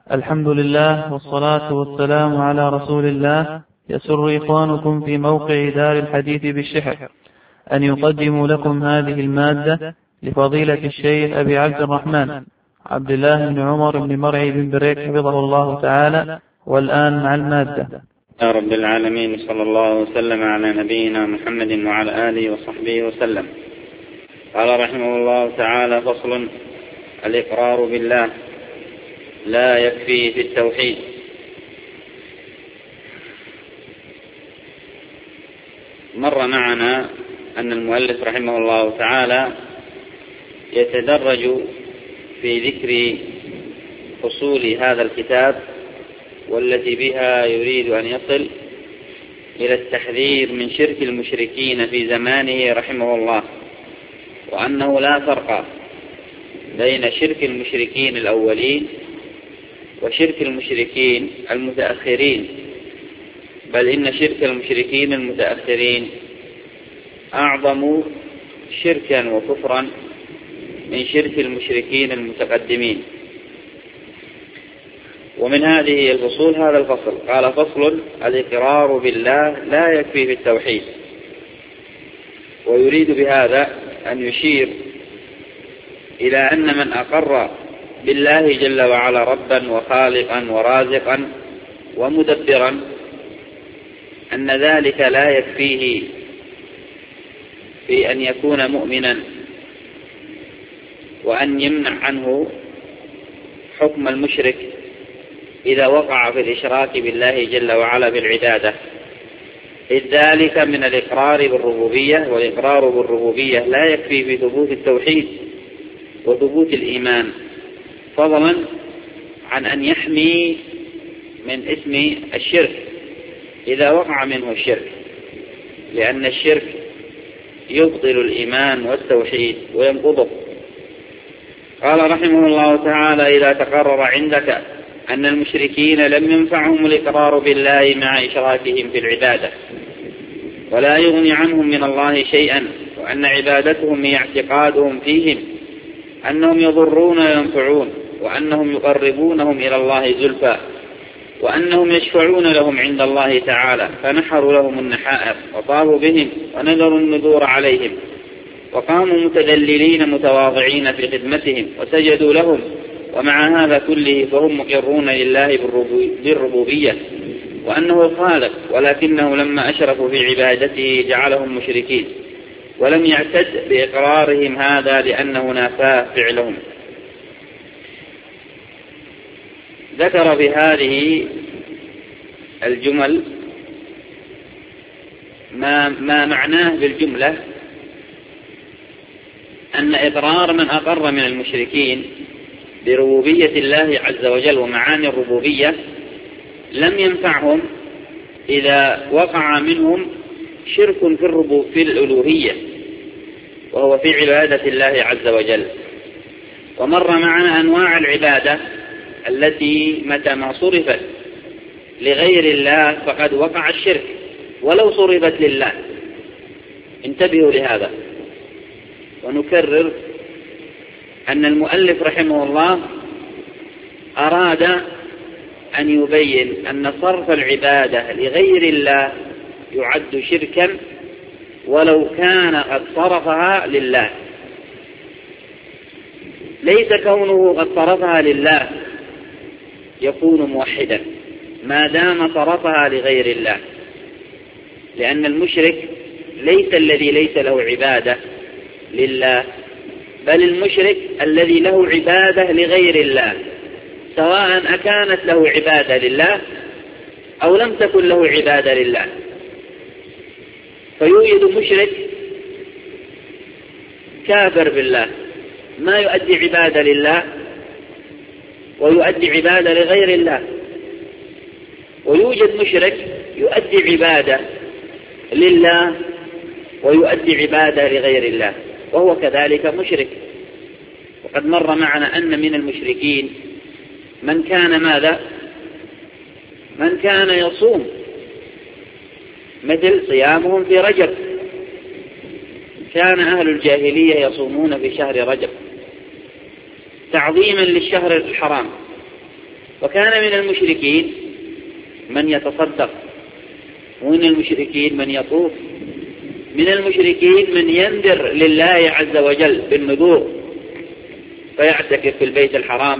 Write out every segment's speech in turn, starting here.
الحمد لله والصلاة والسلام على رسول الله. يسر إخوانكم في موقع دار الحديث بالشحر أن يقدموا لكم هذه المادة لفضيلة الشيخ أبي عبد الرحمن عبد الله بن عمر بن مرعي بن بريك حفظه الله تعالى. والآن مع المادة. يا رب العالمين، صلى الله وسلم على نبينا محمد وعلى آله وصحبه وسلم. قال رحمه الله تعالى: فصل: الإقرار بالله لا يكفي في التوحيد. مر معنا أن المؤلف رحمه الله تعالى يتدرج في ذكر فصول هذا الكتاب والتي بها يريد أن يصل إلى التحذير من شرك المشركين في زمانه رحمه الله، وأنه لا فرق بين شرك المشركين الأولين وشرك المشركين المتأخرين، بل إن شرك المشركين المتأخرين أعظم شركا وكفرا من شرك المشركين المتقدمين. ومن هذه الفصول هذا الفصل. قال: فصل: الإقرار بالله لا يكفي في التوحيد. ويريد بهذا أن يشير إلى أن من أقر بالله جل وعلا ربا وخالقا ورازقا ومدبرا أن ذلك لا يكفيه في أن يكون مؤمنا، وأن يمنع عنه حكم المشرك إذا وقع في الإشراك بالله جل وعلا بالعبادة، إذ ذلك من الإقرار بالربوبية، والإقرار بالربوبية لا يكفي في ثبوت التوحيد وثبوت الإيمان، فضلا عن أن يحمي من اسم الشرك إذا وقع منه الشرك، لأن الشرك يبطل الإيمان والتوحيد وينقضه. قال رحمه الله تعالى: إذا تقرر عندك أن المشركين لم ينفعهم الإقرار بالله مع إشراكهم في العبادة، ولا يغني عنهم من الله شيئا، وأن عبادتهم هي اعتقادهم فيهم أنهم يضرون وينفعون، وأنهم يقربونهم إلى الله زلفى، وأنهم يشفعون لهم عند الله تعالى، فنحروا لهم النحائر وطافوا بهم ونذروا النذور عليهم، وقاموا متذللين متواضعين في خدمتهم وسجدوا لهم، ومع هذا كله فهم مقرون لله بالربوبية وأنه الخالق، ولكنه لما أشركوا في عبادته جعلهم مشركين، ولم يعتد بإقرارهم هذا لأنه نافاه فعلهم. ذكر في هذه الجمل ما معناه بالجملة أن إقرار من أقر من المشركين بربوبية الله عز وجل ومعاني الربوبية لم ينفعهم إذا وقع منهم شرك في الألوهية، وهو في عبادة الله عز وجل. ومر معنا أنواع العبادة التي متى ما صرفت لغير الله فقد وقع الشرك ولو صرفت لله. انتبهوا لهذا. ونكرر أن المؤلف رحمه الله أراد أن يبين أن صرف العبادة لغير الله يعد شركا ولو كان قد صرفها لله. ليس كونه قد صرفها لله يكون موحدا ما دام صرفها لغير الله، لأن المشرك ليس الذي ليس له عبادة لله، بل المشرك الذي له عبادة لغير الله، سواء أكانت له عبادة لله أو لم تكن له عبادة لله. فيوجد مشرك كافر بالله ما يؤدي عبادة لله ويؤدي عبادة لغير الله، ويوجد مشرك يؤدي عبادة لله ويؤدي عبادة لغير الله، وهو كذلك مشرك. وقد مر معنا أن من المشركين من كان ماذا؟ من كان يصوم، مثل صيامهم في رجب. كان أهل الجاهلية يصومون في شهر رجب تعظيما للشهر الحرام، وكان من المشركين من يتصدق، ومن المشركين من يطوف، من المشركين من ينذر لله عز وجل بالنذور فيعتكف في البيت الحرام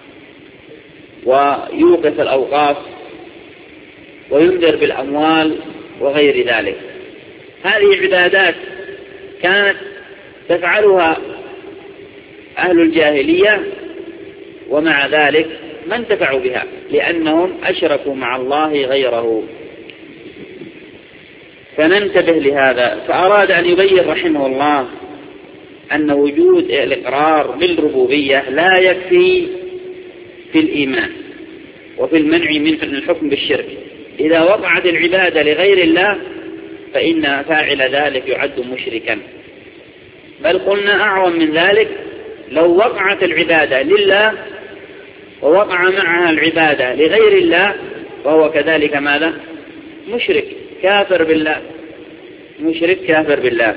ويوقف الأوقاف وينذر بالأموال وغير ذلك. هذه عبادات كانت تفعلها أهل الجاهلية، ومع ذلك ما انتفعوا بها لأنهم أشركوا مع الله غيره. فننتبه لهذا. فأراد أن يبين رحمه الله أن وجود الإقرار بالربوبية لا يكفي في الإيمان وفي المنع من الحكم بالشرك. إذا وقعت العبادة لغير الله فإن فاعل ذلك يعد مشركا، بل قلنا أعظم من ذلك، لو وقعت العبادة لله ووقع معها العبادة لغير الله وهو كذلك ماذا؟ مشرك كافر بالله، مشرك كافر بالله.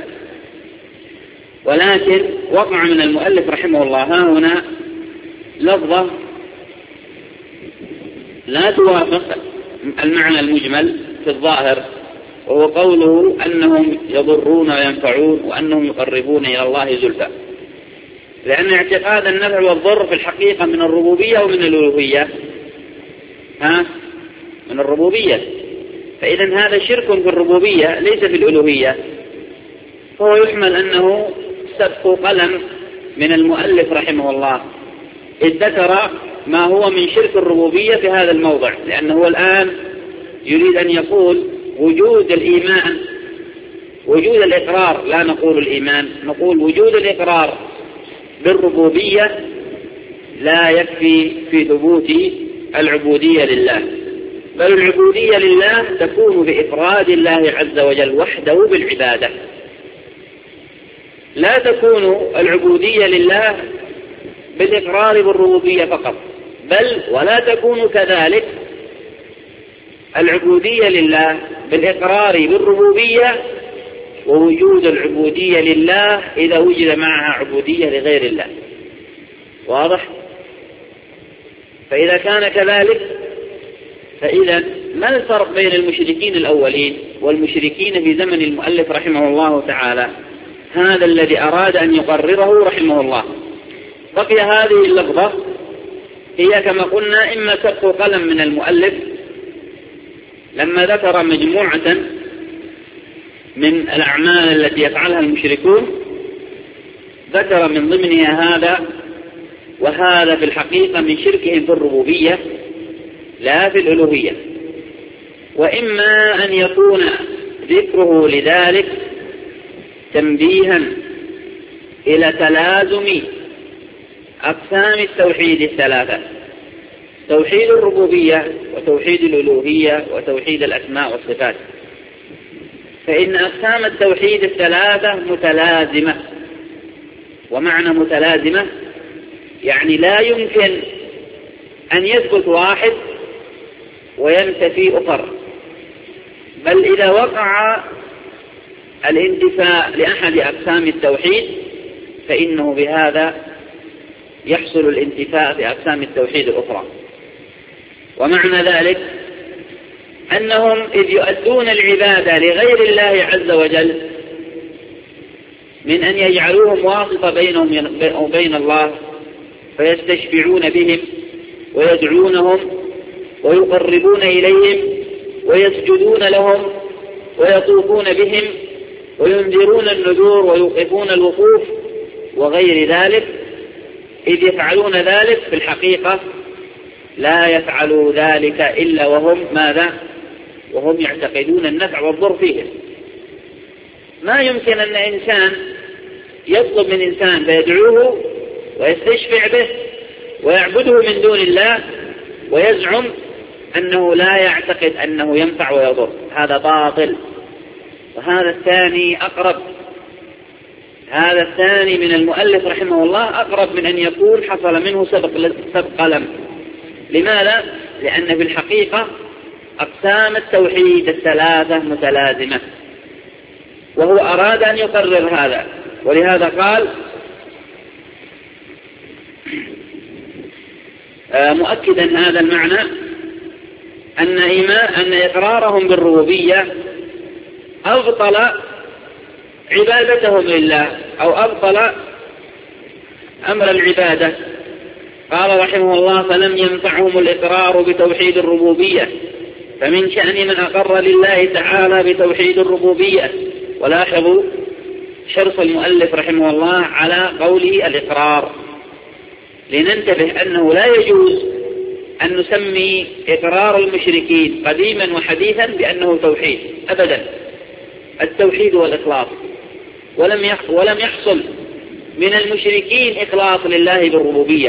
ولكن وقع من المؤلف رحمه الله ها هنا لفظة لا توافق المعنى المجمل في الظاهر، وهو قوله أنهم يضرون وينفعون وأنهم يقربون إلى الله زلفى، لأن اعتقاد النفع والضر في الحقيقة من الربوبية ومن الألوهية، من الربوبية، فإذا هذا شرك في الربوبية ليس في الألوهية، فهو يحمل أنه سبق قلم من المؤلف رحمه الله إذ ذكر ما هو من شرك الربوبية في هذا الموضع، لأنه الآن يريد أن يقول وجود الإيمان، وجود الإقرار، لا نقول الإيمان، نقول وجود الإقرار بالربوبية لا يكفي في ثبوت العبودية لله، بل العبودية لله تكون بإفراد الله عز وجل وحده بالعبادة، لا تكون العبودية لله بالإقرار بالربوبية فقط، بل ولا تكون كذلك العبودية لله بالإقرار بالربوبية ووجود العبودية لله إذا وجد معها عبودية لغير الله. واضح؟ فإذا كان كذلك فإذا ما الفرق بين المشركين الأولين والمشركين في زمن المؤلف رحمه الله تعالى؟ هذا الذي أراد أن يقرره رحمه الله. بقي هذه اللفظة هي كما قلنا إما سبق قلم من المؤلف لما ذكر مجموعة من الأعمال التي يفعلها المشركون، ذكر من ضمنها هذا، وهذا في الحقيقة من شركهم في الربوبية لا في الألوهية، وإما أن يكون ذكره لذلك تنبيها إلى تلازم أقسام التوحيد الثلاثة: توحيد الربوبية وتوحيد الألوهية وتوحيد الأسماء والصفات، فإن أقسام التوحيد الثلاثة متلازمة. ومعنى متلازمة يعني لا يمكن أن يثبت واحد وينتفي أخر، بل إذا وقع الانتفاء لأحد أقسام التوحيد فإنه بهذا يحصل الانتفاء في أقسام التوحيد الأخرى. ومعنى ذلك أنهم إذ يؤدون العبادة لغير الله عز وجل من أن يجعلوهم واسطة بينهم وبين الله، فيستشفعون بهم ويدعونهم ويقربون إليهم ويسجدون لهم ويطوفون بهم وينذرون النذور ويوقفون الوقوف وغير ذلك، إذ يفعلون ذلك في الحقيقة لا يفعلوا ذلك إلا وهم ماذا؟ وهم يعتقدون النفع والضر فيهم. ما يمكن أن إنسان يطلب من إنسان فيدعوه ويستشفع به ويعبده من دون الله ويزعم أنه لا يعتقد أنه ينفع ويضر، هذا باطل. وهذا الثاني أقرب، هذا الثاني من المؤلف رحمه الله أقرب من أن يكون حصل منه سبق قلم. لماذا؟ لأن في الحقيقة أقسام التوحيد الثلاثة متلازمة، وهو أراد أن يقرر هذا، ولهذا قال مؤكدا هذا المعنى أن إقرارهم بالربوبية أبطل عبادتهم لله أو أبطل أمر العبادة. قال رحمه الله: فلم ينفعهم الإقرار بتوحيد الربوبية، فمن شأن من أقر لله تعالى بتوحيد الربوبية. ولاحظوا شرط المؤلف رحمه الله على قوله الإقرار، لننتبه أنه لا يجوز أن نسمي إقرار المشركين قديما وحديثا بأنه توحيد أبدا. التوحيد والإخلاص، ولم يحصل من المشركين إخلاص لله بالربوبية،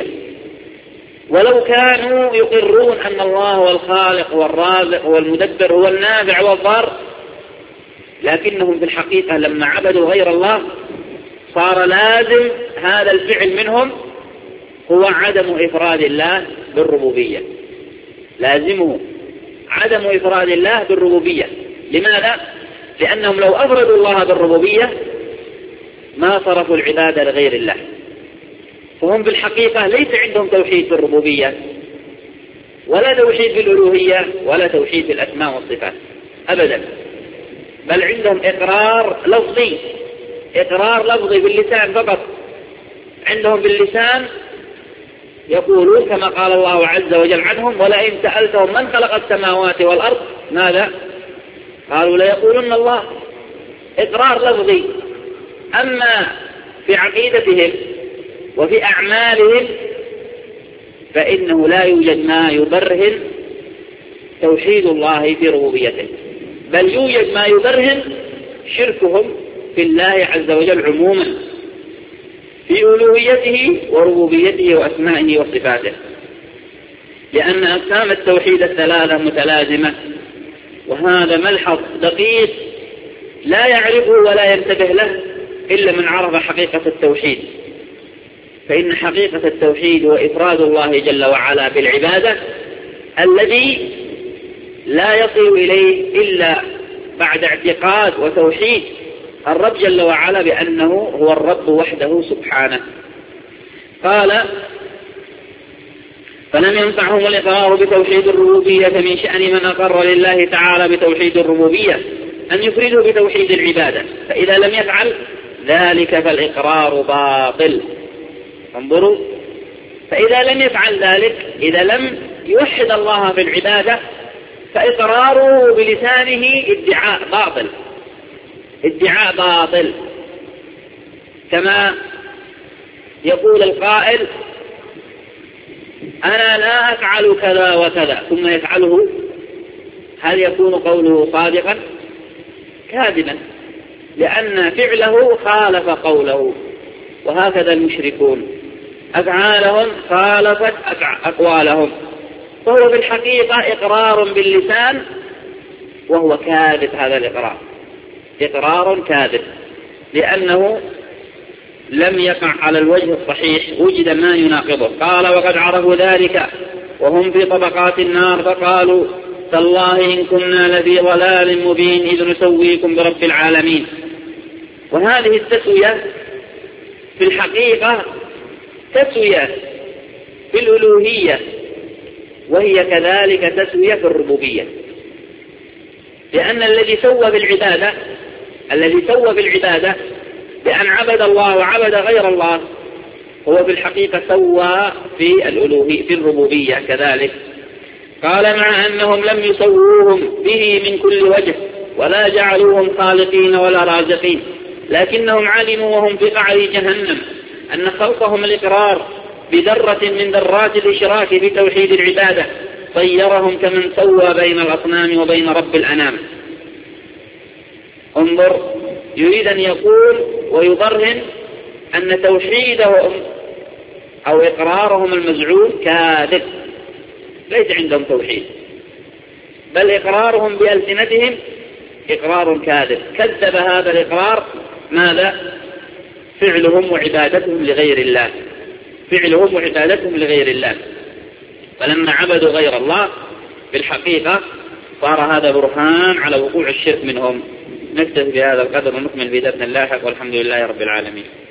ولو كانوا يقرون أن الله هو الخالق والرازق والمدبر هو النافع والضار، لكنهم في الحقيقة لما عبدوا غير الله صار لازم هذا الفعل منهم هو عدم إفراد الله بالربوبية، لازمه عدم إفراد الله بالربوبية. لماذا؟ لأنهم لو أفردوا الله بالربوبية ما صرفوا العبادة لغير الله، فهم بالحقيقة ليس عندهم توحيد بالربوبية ولا توحيد بالألوهية ولا توحيد بالأسماء والصفات أبدا، بل عندهم إقرار لفظي، إقرار لفظي باللسان فقط. عندهم باللسان يقولون كما قال الله عز وجل عنهم: ولئن سألتهم من خلق السماوات والأرض ماذا؟ قالوا ليقولن الله. إقرار لفظي. أما في عقيدتهم وفي أعمالهم فإنه لا يوجد ما يبرهن توحيد الله في ربوبيته، بل يوجد ما يبرهن شركهم في الله عز وجل عموما في ألوهيته وربوبيته وأسمائه وصفاته، لأن أقسام التوحيد الثلاثة متلازمة، وهذا ملحظ دقيق لا يعرفه ولا ينتبه له إلا من عرف حقيقة التوحيد. فإن حقيقة التوحيد هو إفراد الله جل وعلا بالعبادة الذي لا يصل إليه إلا بعد اعتقاد وتوحيد الرب جل وعلا بأنه هو الرب وحده سبحانه. قال: فلم ينفعهم الإقرار بتوحيد الربوبية، من شأن من أقر لله تعالى بتوحيد الربوبية أن يفرده بتوحيد العبادة، فإذا لم يفعل ذلك فالإقرار باطل. انظروا، فإذا لم يفعل ذلك، إذا لم يوحد الله بالعبادة فإقراره بلسانه ادعاء باطل، ادعاء باطل، كما يقول القائل: أنا لا أفعل كذا وكذا ثم يفعله، هل يكون قوله صادقا؟ كاذبا، لأن فعله خالف قوله. وهكذا المشركون أفعالهم خالفت أقوالهم، فهو بالحقيقة إقرار باللسان وهو كاذب. هذا الإقرار إقرار كاذب، لأنه لم يقع على الوجه الصحيح، وجد ما يناقضه. قال: وقد عرفوا ذلك وهم في طبقات النار فقالوا: تالله إن كنا لفي ضلال مبين إذ نسويكم برب العالمين. وهذه التسوية في الحقيقة تسوية في الألوهية، وهي كذلك تسوية في الربوبية، لأن الذي سوى بالعبادة بأن عبد الله وعبد غير الله هو في الحقيقة سوى في الألوهية في الربوبية كذلك. قال: مع أنهم لم يسووهم به من كل وجه ولا جعلوهم خالقين ولا رازقين، لكنهم علموا وهم في قعر جهنم أن خلقهم الإقرار بذرة من ذرات الإشراك في توحيد العبادة صيرهم كمن سوى بين الأصنام وبين رب الأنام. انظر، يريد أن يقول ويبرهن أن توحيدهم أو إقرارهم المزعوم كاذب، ليس عندهم توحيد، بل إقرارهم بألسنتهم إقرار كاذب. كذب هذا الإقرار ماذا؟ فعلهم وعبادتهم لغير الله، فعلهم وعبادتهم لغير الله. فلما عبدوا غير الله بالحقيقة صار هذا برهان على وقوع الشرك منهم. نكتفي بهذا القدر ونكمل في درسنا اللاحق، والحمد لله رب العالمين.